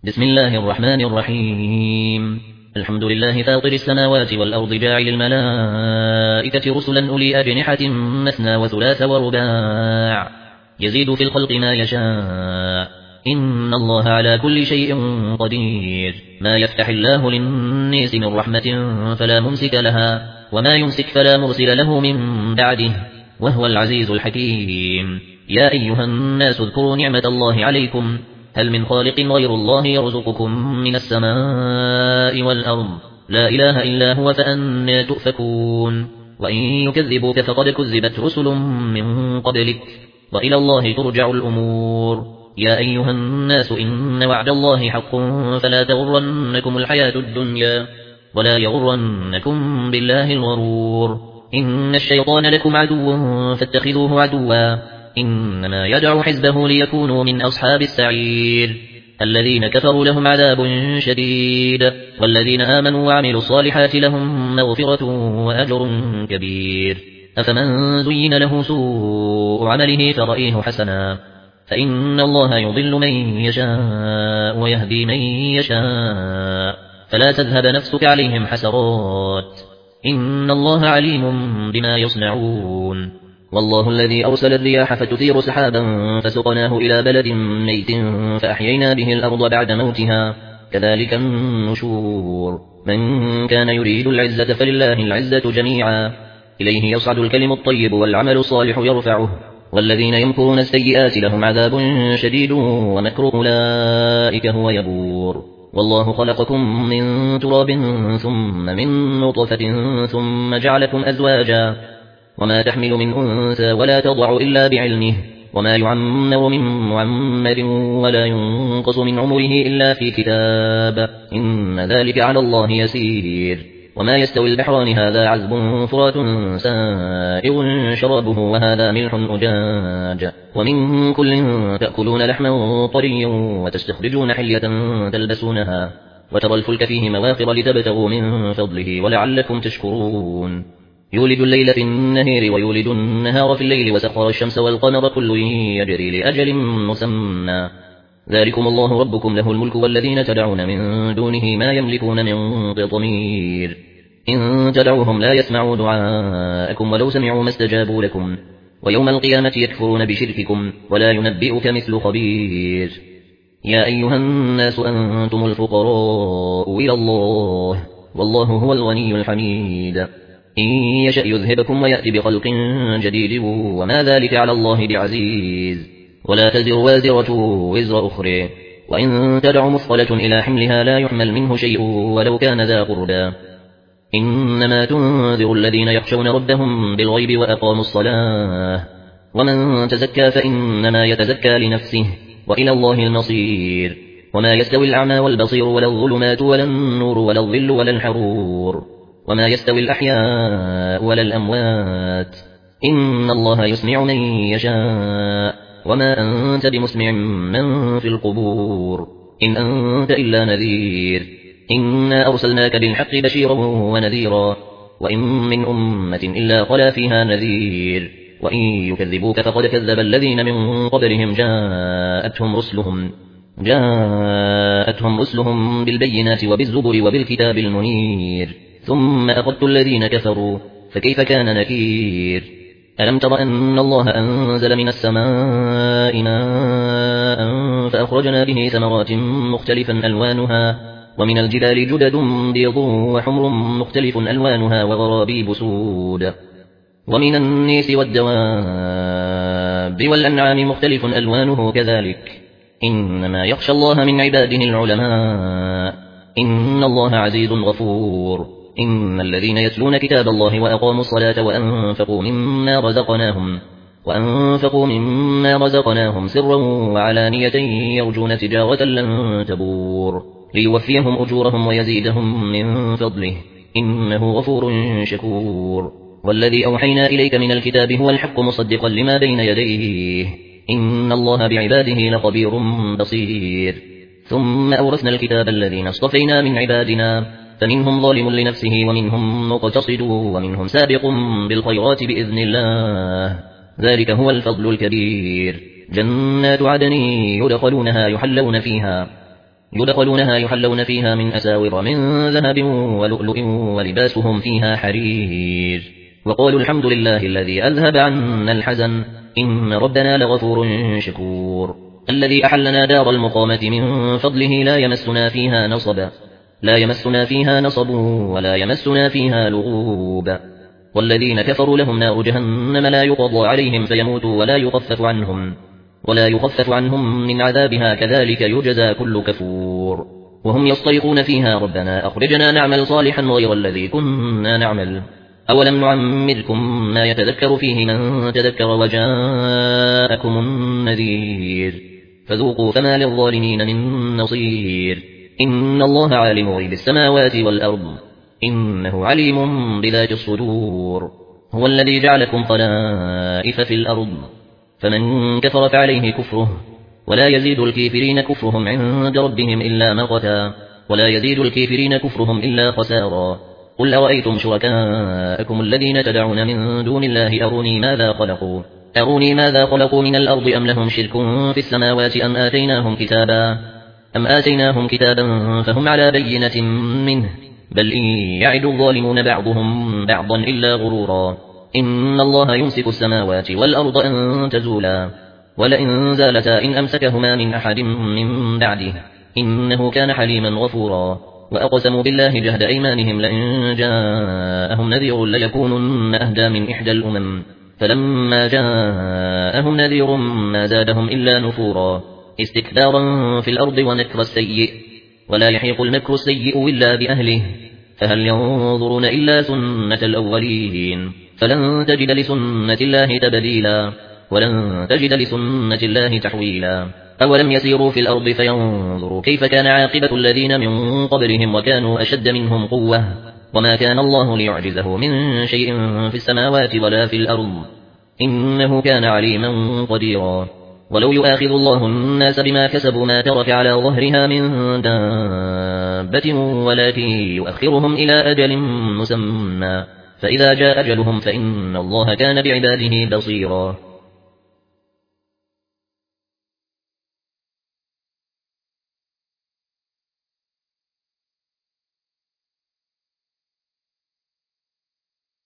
بسم الله الرحمن الرحيم. الحمد لله فاطر السماوات والأرض جاعل الملائكة رسلا أولي أجنحة مثنى وثلاث ورباع يزيد في الخلق ما يشاء إن الله على كل شيء قدير. ما يفتح الله للناس من رحمة فلا ممسك لها وما يمسك فلا مرسل له من بعده وهو العزيز الحكيم. يا أيها الناس اذكروا نعمة الله عليكم هل من خالق غير الله يرزقكم من السماء والأرض لا إله إلا هو فأنى تؤفكون. وإن يكذبوك فقد كذبت رسل من قبلك وإلى الله ترجع الأمور. يا أيها الناس إن وعد الله حق فلا تغرنكم الحياة الدنيا ولا يغرنكم بالله الغرور. إن الشيطان لكم عدو فاتخذوه عدوا إنما يدعو حزبه ليكونوا من أصحاب السعير. الذين كفروا لهم عذاب شديد والذين آمنوا وعملوا الصالحات لهم مغفرة وأجر كبير. أفمن زين له سوء عمله فرأيه حسنا فإن الله يضل من يشاء ويهدي من يشاء فلا تذهب نفسك عليهم حسرات إن الله عليم بما يصنعون. والله الذي أرسل الرياح فتثير سحابا فسقناه إلى بلد ميت فأحيينا به الأرض بعد موتها كذلك النشور. من كان يريد العزة فلله العزة جميعا إليه يصعد الكلم الطيب والعمل الصالح يرفعه والذين يمكرون السيئات لهم عذاب شديد ومكر أولئك هو يبور. والله خلقكم من تراب ثم من نطفة ثم جعلكم أزواجا وما تحمل من أنثى ولا تضع إلا بعلمه وما يعمر من معمر ولا ينقص من عمره إلا في كتاب إن ذلك على الله يسير. وما يستوي البحران هذا عذب فرات سائغ شرابه وهذا ملح أجاج ومن كل تأكلون لحما طريا وتستخرجون حلية تلبسونها وترى الفلك فيه مواخر لتبتغوا من فضله ولعلكم تشكرون. يولد الليل في النهار ويولد النهار في الليل وسخر الشمس والقمر كل يجري لأجل مسمى ذلكم الله ربكم له الملك والذين تدعون من دونه ما يملكون من قطمير إن تدعوهم لا يسمعوا دعاءكم ولو سمعوا ما استجابوا لكم ويوم القيامة يكفرون بشرككم ولا ينبئك مثل خبير. يا أيها الناس أنتم الفقراء إلى الله والله هو الغني الحميد. إن يشأ يذهبكم ويأتي بخلق جديد وما ذلك على الله بعزيز. ولا تزر وازرة وزر أخرى وإن تدع مثقلة إلى حملها لا يحمل منه شيء ولو كان ذا قربى إنما تنذر الذين يخشون ربهم بالغيب وأقاموا الصلاة ومن تزكى فإنما يتزكى لنفسه وإلى الله المصير. وما يستوي الأعمى والبصير ولا الظلمات ولا النور ولا الظل ولا الحرور وما يستوي الأحياء ولا الأموات إن الله يسمع من يشاء وما أنت بمسمع من في القبور إن أنت إلا نذير. إنا أرسلناك بالحق بشيرا ونذيرا وإن من أمة إلا خلا فيها نذير وإن يكذبوك فقد كذب الذين من قبلهم جاءتهم رسلهم بالبينات وبالزبر وبالكتاب المنير ثم أخذت الذين كفروا فكيف كان نكير. ألم تر أن الله أنزل من السماء ماء فأخرجنا به ثمرات مختلفا ألوانها ومن الجبال جدد بيض وحمر مختلف ألوانها وغرابيب سود ومن الناس والدواب والأنعام مختلف ألوانه كذلك إنما يخشى الله من عباده العلماء إن الله عزيز غفور. إن الذين يتلون كتاب الله وأقاموا الصلاة وأنفقوا مما رزقناهم سرا وعلانية يرجون تجارة لن تبور ليوفيهم أجورهم ويزيدهم من فضله إنه غفور شكور. والذي أوحينا إليك من الكتاب هو الحق مصدقا لما بين يديه إن الله بعباده لخبير بصير. ثم أورثنا الكتاب الذين اصطفينا من عبادنا فمنهم ظالم لنفسه ومنهم مقتصد ومنهم سابق بالخيرات بإذن الله ذلك هو الفضل الكبير. جنات عدن يدخلونها يدخلونها يحلون فيها من أساور من ذهب ولؤلؤ ولباسهم فيها حرير وقالوا الحمد لله الذي أذهب عنا الحزن إن ربنا لغفور شكور الذي أحلنا دار المقامة من فضله لا يمسنا فيها نصب ولا يمسنا فيها لغوب والذين كفروا لهم نار جهنم لا يقضى عليهم فيموتوا ولا يخفف عنهم من عذابها كذلك يجزى كل كفور وهم يصطرخون فيها ربنا أخرجنا نعمل صالحا غير الذي كنا نعمل أولم نعمركم ما يتذكر فيه من تذكر وجاءكم النذير فذوقوا فما للظالمين من نصير إن الله عالم غيب السماوات والأرض إنه عليم بذات الصدور هو الذي جعلكم خلائف في الأرض فمن كفر فعليه كفره ولا يزيد الكافرين كفرهم عند ربهم إلا مقتا ولا يزيد الكافرين كفرهم إلا خسارا قل أرأيتم شركاءكم الذين تدعون من دون الله أروني ماذا خلقوا من الأرض أم لهم شرك في السماوات أم آتيناهم كتابا فهم على بينة منه بل إن يعد الظالمون بعضهم بعضا إلا غرورا إن الله يمسك السماوات والأرض أن تزولا ولئن زالتا إن أمسكهما من أحد من بعده إنه كان حليما غفورا وأقسموا بالله جهد أيمانهم لئن جاءهم نذير ليكونن أهدى من إحدى الأمم فلما جاءهم نذير ما زادهم إلا نفورا استكبارا في الأرض ومكر السيء ولا يحيق المكر السيء إلا بأهله فهل ينظرون إلا سنة الأولين فلن تجد لسنة الله تبديلا ولن تجد لسنة الله تحويلا أولم يسيروا في الأرض فينظروا كيف كان عاقبة الذين من قبلهم وكانوا أشد منهم قوة وما كان الله ليعجزه من شيء في السماوات ولا في الأرض إنه كان عليما قديرا ولو يؤاخذ الله الناس بما كسبوا ما ترك على ظهرها من دابة ولكن يؤخرهم إلى أجل مسمى فإذا جاء أجلهم فإن الله كان بعباده بصيرا